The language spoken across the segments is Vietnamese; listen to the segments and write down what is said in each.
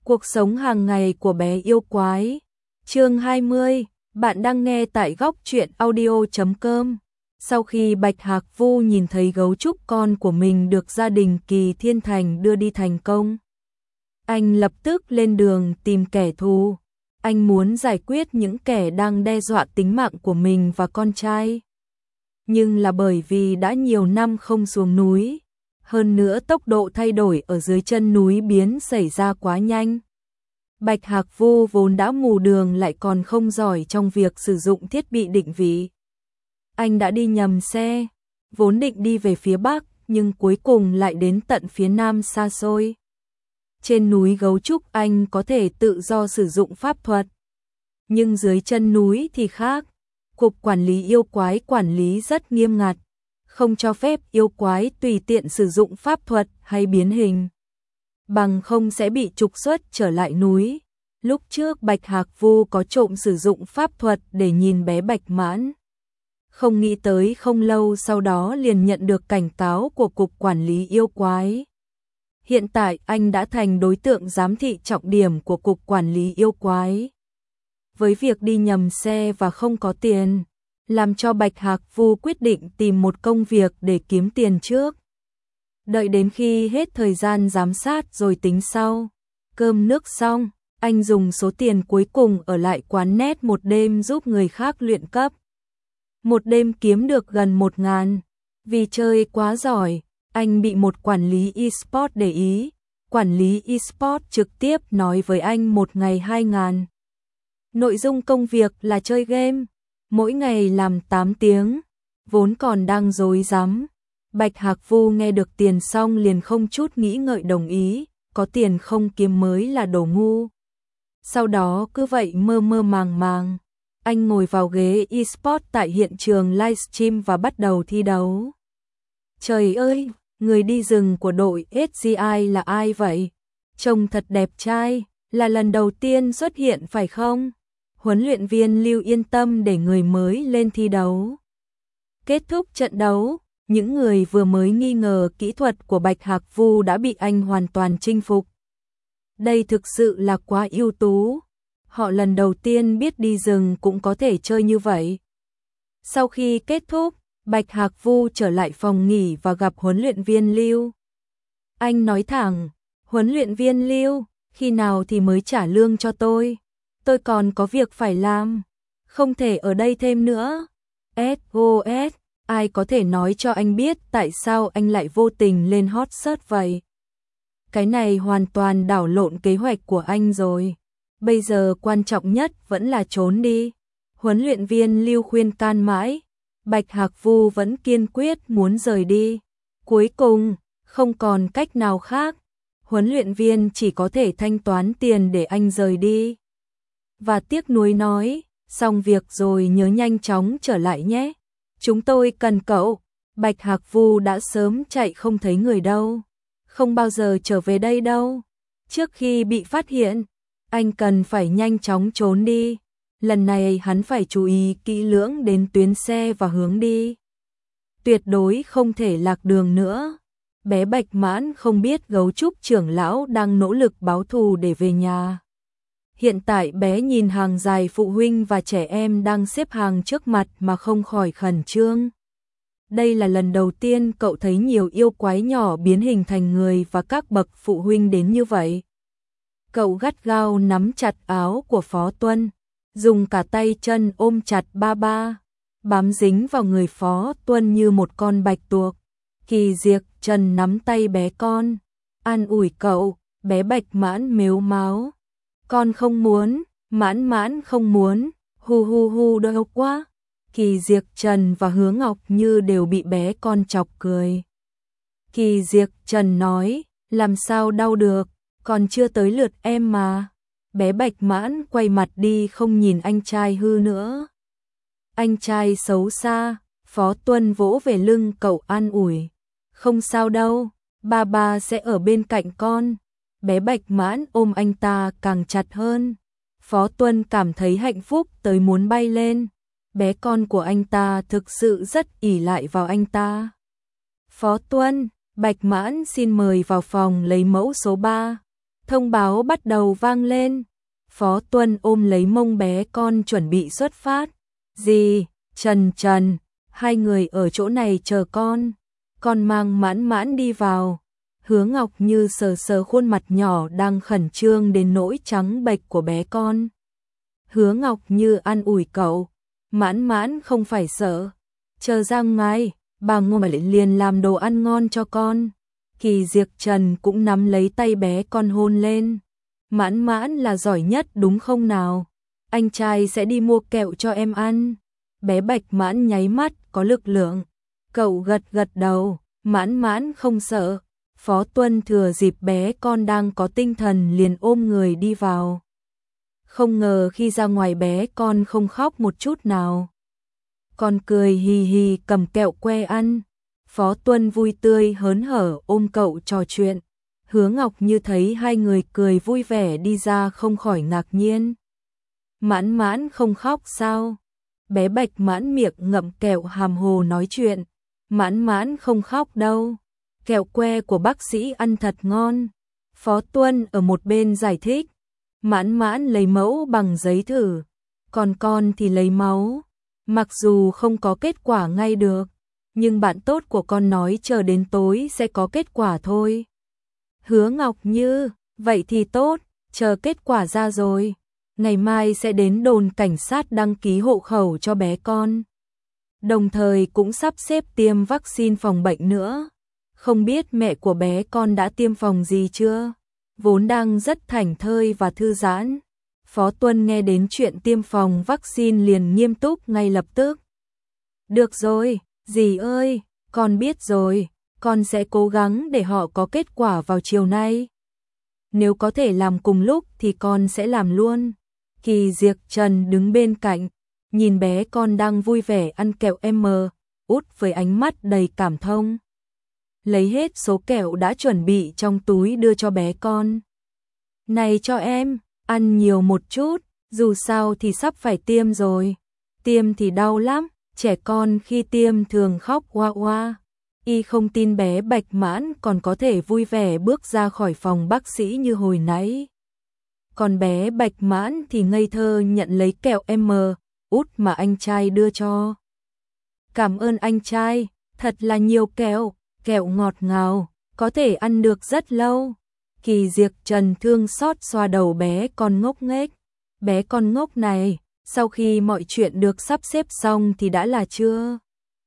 Cuộc sống hàng ngày của bé yêu quái. Chương 20, bạn đang nghe tại góc truyện audio.com. Sau khi Bạch Hạc Vu nhìn thấy gấu trúc con của mình được gia đình Kỳ Thiên Thành đưa đi thành công, anh lập tức lên đường tìm kẻ thù. Anh muốn giải quyết những kẻ đang đe dọa tính mạng của mình và con trai. Nhưng là bởi vì đã nhiều năm không xuống núi, hơn nữa tốc độ thay đổi ở dưới chân núi biến xảy ra quá nhanh. Bạch Hạc Vu vốn đã mù đường lại còn không giỏi trong việc sử dụng thiết bị định vị. Anh đã đi nhầm xe, vốn định đi về phía Bắc, nhưng cuối cùng lại đến tận phía Nam xa xôi. Trên núi gấu trúc anh có thể tự do sử dụng pháp thuật, nhưng dưới chân núi thì khác. Cục quản lý yêu quái quản lý rất nghiêm ngặt, không cho phép yêu quái tùy tiện sử dụng pháp thuật hay biến hình, bằng không sẽ bị trục xuất trở lại núi. Lúc trước Bạch Hạc Vu có trộm sử dụng pháp thuật để nhìn bé Bạch Mãn. Không nghĩ tới không lâu sau đó liền nhận được cảnh cáo của Cục Quản lý yêu quái. Hiện tại anh đã thành đối tượng giám thị trọng điểm của Cục Quản lý yêu quái. Với việc đi nhầm xe và không có tiền, làm cho Bạch Hạc Vu quyết định tìm một công việc để kiếm tiền trước. Đợi đến khi hết thời gian giám sát rồi tính sau. Cơm nước xong, anh dùng số tiền cuối cùng ở lại quán net một đêm giúp người khác luyện cấp. Một đêm kiếm được gần 1.000. Vì chơi quá giỏi, anh bị một quản lý eSport để ý. Quản lý eSport trực tiếp nói với anh một ngày 2.000. Nội dung công việc là chơi game, mỗi ngày làm 8 tiếng, vốn còn đang rối rắm. Bạch Hạc Vu nghe được tiền xong liền không chút nghĩ ngợi đồng ý, có tiền không kiếm mới là đồ ngu. Sau đó cứ vậy mơ mơ màng màng, anh ngồi vào ghế eSport tại hiện trường livestream và bắt đầu thi đấu. Trời ơi, người đi rừng của đội SGI là ai vậy? Trông thật đẹp trai, là lần đầu tiên xuất hiện phải không? Huấn luyện viên Lưu yên tâm để người mới lên thi đấu. Kết thúc trận đấu, những người vừa mới nghi ngờ kỹ thuật của Bạch Hạc Vu đã bị anh hoàn toàn chinh phục. Đây thực sự là quá ưu tú. Họ lần đầu tiên biết đi rừng cũng có thể chơi như vậy. Sau khi kết thúc, Bạch Hạc Vu trở lại phòng nghỉ và gặp huấn luyện viên Lưu. Anh nói thẳng, huấn luyện viên Lưu, khi nào thì mới trả lương cho tôi? Tôi còn có việc phải làm, không thể ở đây thêm nữa. SOS, ai có thể nói cho anh biết tại sao anh lại vô tình lên hot search vậy? Cái này hoàn toàn đảo lộn kế hoạch của anh rồi. Bây giờ quan trọng nhất vẫn là trốn đi. Huấn luyện viên Lưu khuyên can mãi, Bạch Hạc Vu vẫn kiên quyết muốn rời đi. Cuối cùng, không còn cách nào khác, huấn luyện viên chỉ có thể thanh toán tiền để anh rời đi. Và tiếc nuối nói, xong việc rồi nhớ nhanh chóng trở lại nhé. Chúng tôi cần cậu. Bạch Hạc Vu đã sớm chạy không thấy người đâu. Không bao giờ trở về đây đâu. Trước khi bị phát hiện, anh cần phải nhanh chóng trốn đi. Lần này hắn phải chú ý kỹ lưỡng đến tuyến xe và hướng đi. Tuyệt đối không thể lạc đường nữa. Bé Bạch Mãn không biết gấu trúc trưởng lão đang nỗ lực báo thù để về nhà. Hiện tại bé nhìn hàng dài phụ huynh và trẻ em đang xếp hàng trước mặt mà không khỏi khẩn trương. Đây là lần đầu tiên cậu thấy nhiều yêu quái nhỏ biến hình thành người và các bậc phụ huynh đến như vậy. Cậu gắt gao nắm chặt áo của Phó Tuân, dùng cả tay chân ôm chặt ba ba, bám dính vào người Phó Tuân như một con bạch tuộc. Kỳ Diệc Trần nắm tay bé con, an ủi cậu. Bé Bạch Mãn mếu máo, con không muốn, Mãn Mãn không muốn, hu hu hu đau quá. Kỳ Diệc Trần và Hứa Ngọc Như đều bị bé con chọc cười. Kỳ Diệc Trần nói, làm sao đau được, còn chưa tới lượt em mà. Bé Bạch Mãn quay mặt đi không nhìn anh trai hư nữa. Anh trai xấu xa. Phó Tuân vỗ về lưng cậu an ủi, không sao đâu, ba ba sẽ ở bên cạnh con. Bé Bạch Mãn ôm anh ta càng chặt hơn. Phó Tuân cảm thấy hạnh phúc tới muốn bay lên. Bé con của anh ta thực sự rất ỷ lại vào anh ta. Phó Tuân, Bạch Mãn xin mời vào phòng lấy mẫu số 3. Thông báo bắt đầu vang lên. Phó Tuân ôm lấy mông bé con chuẩn bị xuất phát. Dì, Trần, hai người ở chỗ này chờ con. Con mang Mãn Mãn đi vào. Hứa Ngọc Như sờ sờ khuôn mặt nhỏ đang khẩn trương đến nỗi trắng bệch của bé con. Hứa Ngọc Như an ủi cậu. Mãn Mãn không phải sợ. Chờ ra ngay, bà ngồi liền làm đồ ăn ngon cho con. Kỳ Diệp Trần cũng nắm lấy tay bé con hôn lên. Mãn Mãn là giỏi nhất đúng không nào? Anh trai sẽ đi mua kẹo cho em ăn. Bé Bạch Mãn nháy mắt có lực lượng. Cậu gật đầu, Mãn Mãn không sợ. Phó Tuân thừa dịp bé con đang có tinh thần liền ôm người đi vào. Không ngờ khi ra ngoài bé con không khóc một chút nào. Con cười hì hì cầm kẹo que ăn. Phó Tuân vui tươi hớn hở ôm cậu trò chuyện. Hứa Ngọc Như thấy hai người cười vui vẻ đi ra không khỏi ngạc nhiên. Mãn Mãn không khóc sao? Bé Bạch Mãn miệng ngậm kẹo hàm hồ nói chuyện. Mãn Mãn không khóc đâu. Kẹo que của bác sĩ ăn thật ngon. Phó Tuân ở một bên giải thích. Mãn Mãn lấy mẫu bằng giấy thử. Còn con thì lấy máu. Mặc dù không có kết quả ngay được, nhưng bạn tốt của con nói chờ đến tối sẽ có kết quả thôi. Hứa Ngọc Như, vậy thì tốt, chờ kết quả ra rồi. Ngày mai sẽ đến đồn cảnh sát đăng ký hộ khẩu cho bé con. Đồng thời cũng sắp xếp tiêm vaccine phòng bệnh nữa. Không biết mẹ của bé con đã tiêm phòng gì chưa? Vốn đang rất thảnh thơi và thư giãn. Phó Tuân nghe đến chuyện tiêm phòng vaccine liền nghiêm túc ngay lập tức. Được rồi, dì ơi, con biết rồi, con sẽ cố gắng để họ có kết quả vào chiều nay. Nếu có thể làm cùng lúc thì con sẽ làm luôn. Kỳ Diệp Trần đứng bên cạnh, nhìn bé con đang vui vẻ ăn kẹo út với ánh mắt đầy cảm thông. Lấy hết số kẹo đã chuẩn bị trong túi đưa cho bé con. Này cho em, ăn nhiều một chút, dù sao thì sắp phải tiêm rồi. Tiêm thì đau lắm, trẻ con khi tiêm thường khóc oa oa. Y không tin bé Bạch Mãn còn có thể vui vẻ bước ra khỏi phòng bác sĩ như hồi nãy. Còn bé Bạch Mãn thì ngây thơ nhận lấy kẹo út mà anh trai đưa cho. Cảm ơn anh trai, thật là nhiều kẹo, kẹo ngọt ngào, có thể ăn được rất lâu. Kỳ Diệp Trần thương xót xoa đầu bé con ngốc nghếch. Bé con ngốc này, sau khi mọi chuyện được sắp xếp xong thì đã là trưa.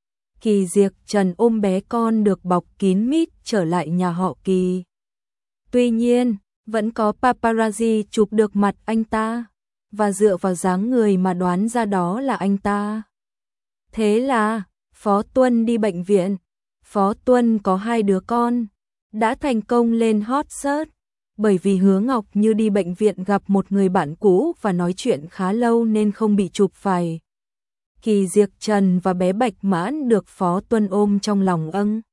Kỳ Diệp Trần ôm bé con được bọc kín mít trở lại nhà họ Kỳ. Tuy nhiên, vẫn có paparazzi chụp được mặt anh ta, và dựa vào dáng người mà đoán ra đó là anh ta. Thế là, Phó Tuân đi bệnh viện. Phó Tuân có 2 đứa con, đã thành công lên hot search. Bởi vì Hứa Ngọc Như đi bệnh viện gặp một người bạn cũ và nói chuyện khá lâu nên không bị chụp phải. Kỳ Diệp Trần và bé Bạch Mãn được Phó Tuân ôm trong lòng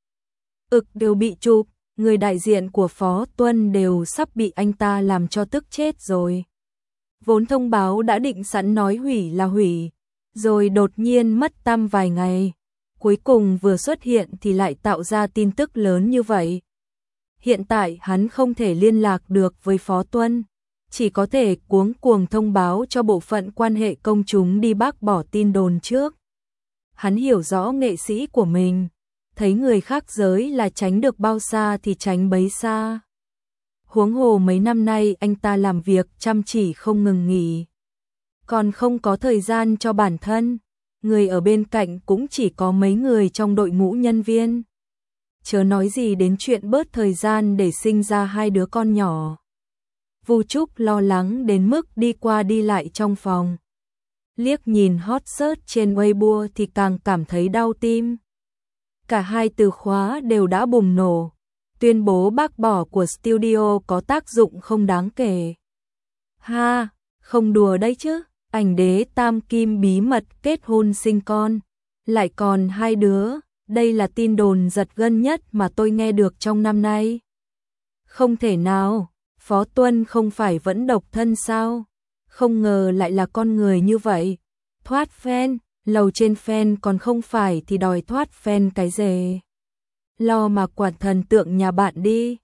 đều bị chụp, người đại diện của Phó Tuân đều sắp bị anh ta làm cho tức chết rồi. Vốn thông báo đã định sẵn nói hủy là hủy, rồi đột nhiên mất tăm vài ngày. Cuối cùng vừa xuất hiện thì lại tạo ra tin tức lớn như vậy. Hiện tại hắn không thể liên lạc được với Phó Tuân, chỉ có thể cuống cuồng thông báo cho bộ phận quan hệ công chúng đi bác bỏ tin đồn trước. Hắn hiểu rõ nghệ sĩ của mình, thấy người khác giới là tránh được bao xa thì tránh bấy xa. Huống hồ mấy năm nay anh ta làm việc chăm chỉ không ngừng nghỉ, còn không có thời gian cho bản thân. Người ở bên cạnh cũng chỉ có mấy người trong đội ngũ nhân viên. Chớ nói gì đến chuyện bớt thời gian để sinh ra 2 đứa con nhỏ. Vu Trúc lo lắng đến mức đi qua đi lại trong phòng. Liếc nhìn hot search trên Weibo thì càng cảm thấy đau tim. Cả 2 từ khóa đều đã bùng nổ. Tuyên bố bác bỏ của studio có tác dụng không đáng kể. Ha, không đùa đấy chứ. Ảnh đế Tam Kim bí mật kết hôn sinh con. Lại còn 2 đứa. Đây là tin đồn giật gân nhất mà tôi nghe được trong năm nay. Không thể nào, Phó Tuân không phải vẫn độc thân sao? Không ngờ lại là con người như vậy. Thoát fan, lầu trên fan còn không phải thì đòi thoát fan cái gì? Lo mà quản thần tượng nhà bạn đi.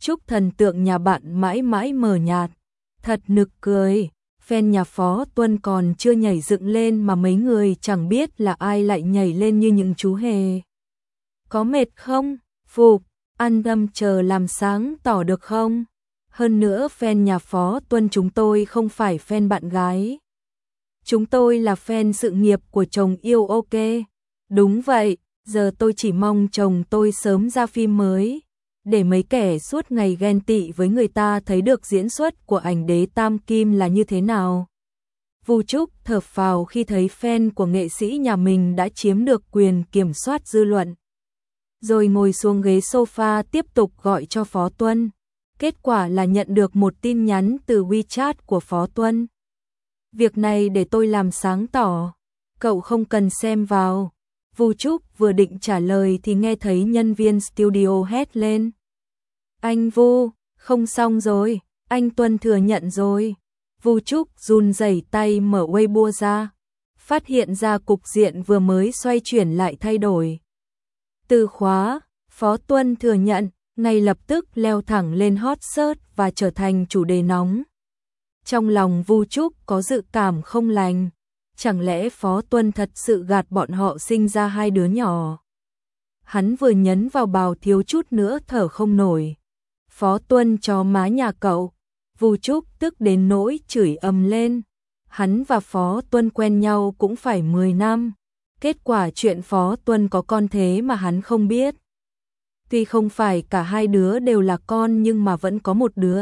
chúc thần tượng nhà bạn mãi mãi mờ nhạt. Thật nực cười, fan nhà Phó Tuân còn chưa nhảy dựng lên mà mấy người chẳng biết là ai lại nhảy lên như những chú hề. Có mệt không? Phục, an tâm chờ làm sáng tỏ được không? Hơn nữa fan nhà Phó Tuân chúng tôi không phải fan bạn gái. Chúng tôi là fan sự nghiệp của chồng yêu ok. Đúng vậy, giờ tôi chỉ mong chồng tôi sớm ra phim mới. Để mấy kẻ suốt ngày ghen tị với người ta thấy được diễn xuất của ảnh đế Tam Kim là như thế nào. Vu Trúc thở phào khi thấy fan của nghệ sĩ nhà mình đã chiếm được quyền kiểm soát dư luận. Rồi ngồi xuống ghế sofa tiếp tục gọi cho Phó Tuân. Kết quả là nhận được một tin nhắn từ WeChat của Phó Tuân. Việc này để tôi làm sáng tỏ, cậu không cần xem vào. Vu Trúc vừa định trả lời thì nghe thấy nhân viên studio hét lên. Anh Vu, không xong rồi, anh Tuân thừa nhận rồi. Vu Trúc run rẩy tay mở Weibo ra, phát hiện ra cục diện vừa mới xoay chuyển lại thay đổi. Từ khóa, Phó Tuân thừa nhận, ngay lập tức leo thẳng lên hot search và trở thành chủ đề nóng. Trong lòng Vu Trúc có dự cảm không lành, chẳng lẽ Phó Tuân thật sự gạt bọn họ sinh ra hai đứa nhỏ. Hắn vừa nhấn vào bào thiếu chút nữa thở không nổi. Phó Tuân cho má nhà cậu. Vu Trúc tức đến nỗi chửi ầm lên. Hắn và Phó Tuân quen nhau cũng phải 10 năm. Kết quả chuyện Phó Tuân có con thế mà hắn không biết. Tuy không phải cả hai đứa đều là con nhưng mà vẫn có một đứa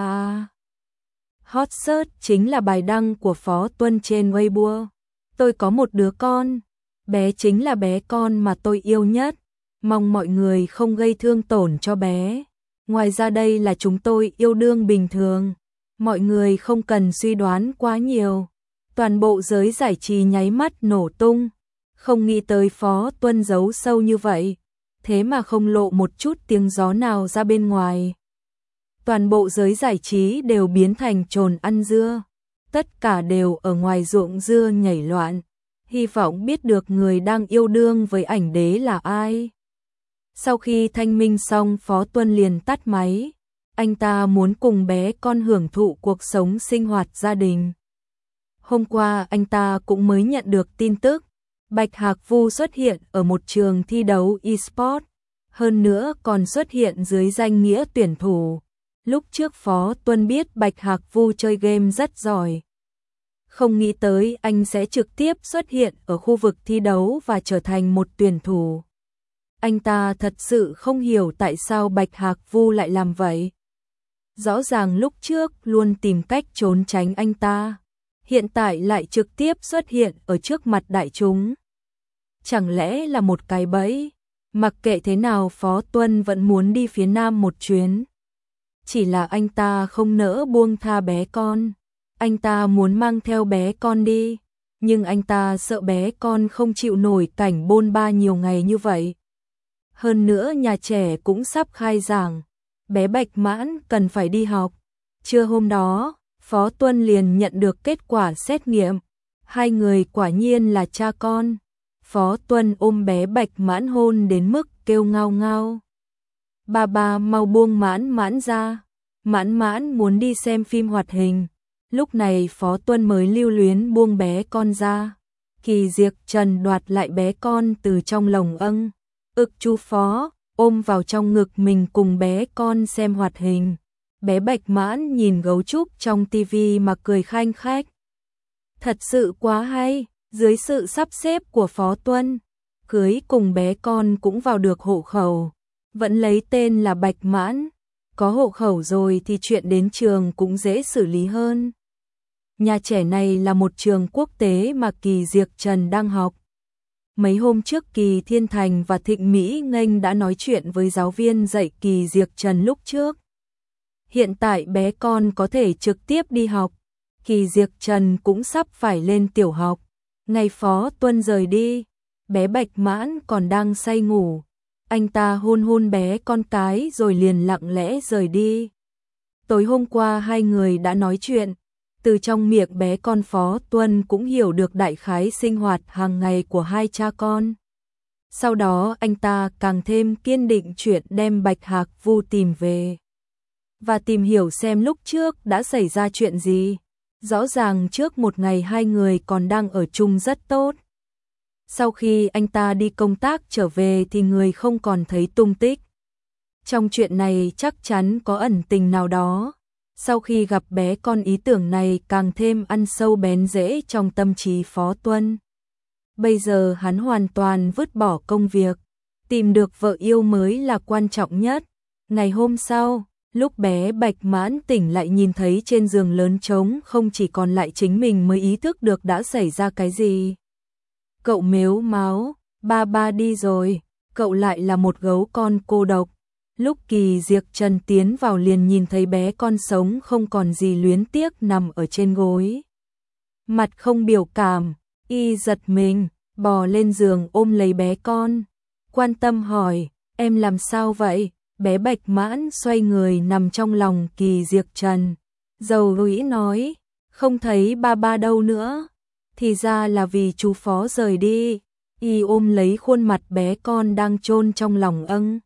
Hot search chính là bài đăng của Phó Tuân trên Weibo. Tôi có một đứa con, bé chính là bé con mà tôi yêu nhất, mong mọi người không gây thương tổn cho bé. Ngoài ra đây là chúng tôi yêu đương bình thường, mọi người không cần suy đoán quá nhiều. Toàn bộ giới giải trí nháy mắt nổ tung, không nghĩ tới Phó Tuân giấu sâu như vậy, thế mà không lộ một chút tiếng gió nào ra bên ngoài. Toàn bộ giới giải trí đều biến thành trồn ăn dưa, tất cả đều ở ngoài ruộng dưa nhảy loạn, hy vọng biết được người đang yêu đương với ảnh đế là ai. Sau khi thanh minh xong Phó Tuân liền tắt máy, anh ta muốn cùng bé con hưởng thụ cuộc sống sinh hoạt gia đình. Hôm qua anh ta cũng mới nhận được tin tức, Bạch Hạc Vu xuất hiện ở một trường thi đấu eSport, hơn nữa còn xuất hiện dưới danh nghĩa tuyển thủ. Lúc trước Phó Tuân biết Bạch Hạc Vu chơi game rất giỏi. Không nghĩ tới anh sẽ trực tiếp xuất hiện ở khu vực thi đấu và trở thành một tuyển thủ. Anh ta thật sự không hiểu tại sao Bạch Hạc Vu lại làm vậy. Rõ ràng lúc trước luôn tìm cách trốn tránh anh ta, hiện tại lại trực tiếp xuất hiện ở trước mặt đại chúng. Chẳng lẽ là một cái bẫy? Mặc kệ thế nào Phó Tuân vẫn muốn đi phía Nam một chuyến. Chỉ là anh ta không nỡ buông tha bé con. Anh ta muốn mang theo bé con đi, nhưng anh ta sợ bé con không chịu nổi cảnh bôn ba nhiều ngày như vậy. Hơn nữa nhà trẻ cũng sắp khai giảng, bé Bạch Mãn cần phải đi học. Trưa hôm đó, Phó Tuân liền nhận được kết quả xét nghiệm. Hai người quả nhiên là cha con. Phó Tuân ôm bé Bạch Mãn hôn đến mức kêu ngao ngao. Ba mau buông Mãn Mãn ra. Mãn Mãn muốn đi xem phim hoạt hình. Lúc này Phó Tuân mới lưu luyến buông bé con ra. Kỳ Diệc Trần đoạt lại bé con từ trong lồng âng. Chú Phó, ôm vào trong ngực mình cùng bé con xem hoạt hình. Bé Bạch Mãn nhìn gấu trúc trong tivi mà cười khanh khách. Thật sự quá hay, dưới sự sắp xếp của Phó Tuân, cưới cùng bé con cũng vào được hộ khẩu, vẫn lấy tên là Bạch Mãn. Có hộ khẩu rồi thì chuyện đến trường cũng dễ xử lý hơn. Nhà trẻ này là một trường quốc tế mà Kỳ Diệc Trần đang học. Mấy hôm trước Kỳ Thiên Thành và Thịnh Mỹ Nghênh đã nói chuyện với giáo viên dạy Kỳ Diệc Trần lúc trước. Hiện tại bé con có thể trực tiếp đi học. Kỳ Diệc Trần cũng sắp phải lên tiểu học. Ngày Phó Tuân rời đi, bé Bạch Mãn còn đang say ngủ. Anh ta hôn hôn bé con cái rồi liền lặng lẽ rời đi. Tối hôm qua hai người đã nói chuyện. Từ trong miệng bé con Phó Tuân cũng hiểu được đại khái sinh hoạt hàng ngày của hai cha con. Sau đó anh ta càng thêm kiên định chuyện đem Bạch Hạc Vu tìm về. và tìm hiểu xem lúc trước đã xảy ra chuyện gì. Rõ ràng trước một ngày hai người còn đang ở chung rất tốt. Sau khi anh ta đi công tác trở về thì người không còn thấy tung tích. Trong chuyện này chắc chắn có ẩn tình nào đó. Sau khi gặp bé con, ý tưởng này càng thêm ăn sâu bén rễ trong tâm trí Phó Tuân. Bây giờ hắn hoàn toàn vứt bỏ công việc, tìm được vợ yêu mới là quan trọng nhất. Ngày hôm sau, lúc bé Bạch Mãn tỉnh lại nhìn thấy trên giường lớn trống không chỉ còn lại chính mình mới ý thức được đã xảy ra cái gì. Cậu mếu máo, ba đi rồi, cậu lại là một gấu con cô độc. Lúc Kỳ Diệc Trần tiến vào liền nhìn thấy bé con sống không còn gì luyến tiếc nằm ở trên gối. Mặt không biểu cảm, y giật mình, bò lên giường ôm lấy bé con. Quan tâm hỏi, em làm sao vậy? Bé Bạch Mãn xoay người nằm trong lòng Kỳ Diệc Trần. Dầu rũi nói, không thấy ba đâu nữa. Thì ra là vì chú Phó rời đi. Y ôm lấy khuôn mặt bé con đang chôn trong lòng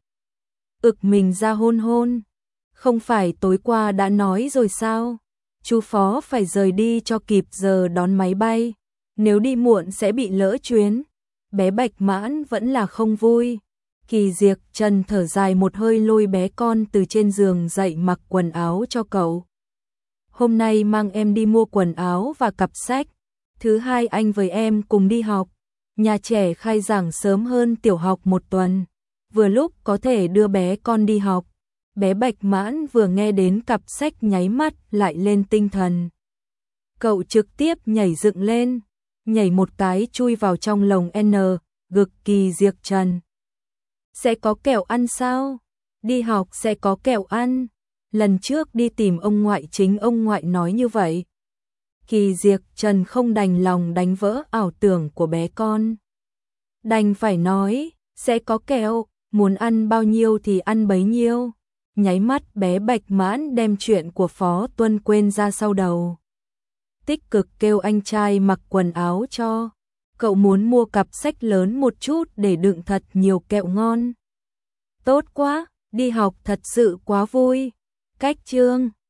ực mình ra hôn hôn. Không phải tối qua đã nói rồi sao? Chú Phó phải rời đi cho kịp giờ đón máy bay. Nếu đi muộn sẽ bị lỡ chuyến. Bé Bạch Mãn vẫn là không vui. Kỳ Diệc Trần thở dài một hơi lôi bé con từ trên giường dậy mặc quần áo cho cậu. Hôm nay mang em đi mua quần áo và cặp sách. Thứ hai anh với em cùng đi học. Nhà trẻ khai giảng sớm hơn tiểu học một tuần. Vừa lúc có thể đưa bé con đi học. Bé Bạch Mãn vừa nghe đến cặp sách nháy mắt lại lên tinh thần. Cậu trực tiếp nhảy dựng lên, nhảy một cái chui vào trong lồng gực Kỳ Diệc Trần. Sẽ có kẹo ăn sao? Đi học sẽ có kẹo ăn. Lần trước đi tìm ông ngoại chính ông ngoại nói như vậy. Kỳ Diệc Trần không đành lòng đánh vỡ ảo tưởng của bé con. Đành phải nói, sẽ có kẹo, muốn ăn bao nhiêu thì ăn bấy nhiêu. Nháy mắt bé Bạch Mãn đem chuyện của Phó Tuân quên ra sau đầu. Tích cực kêu anh trai mặc quần áo cho. Cậu muốn mua cặp sách lớn một chút để đựng thật nhiều kẹo ngon. Tốt quá, đi học thật sự quá vui. Cách chương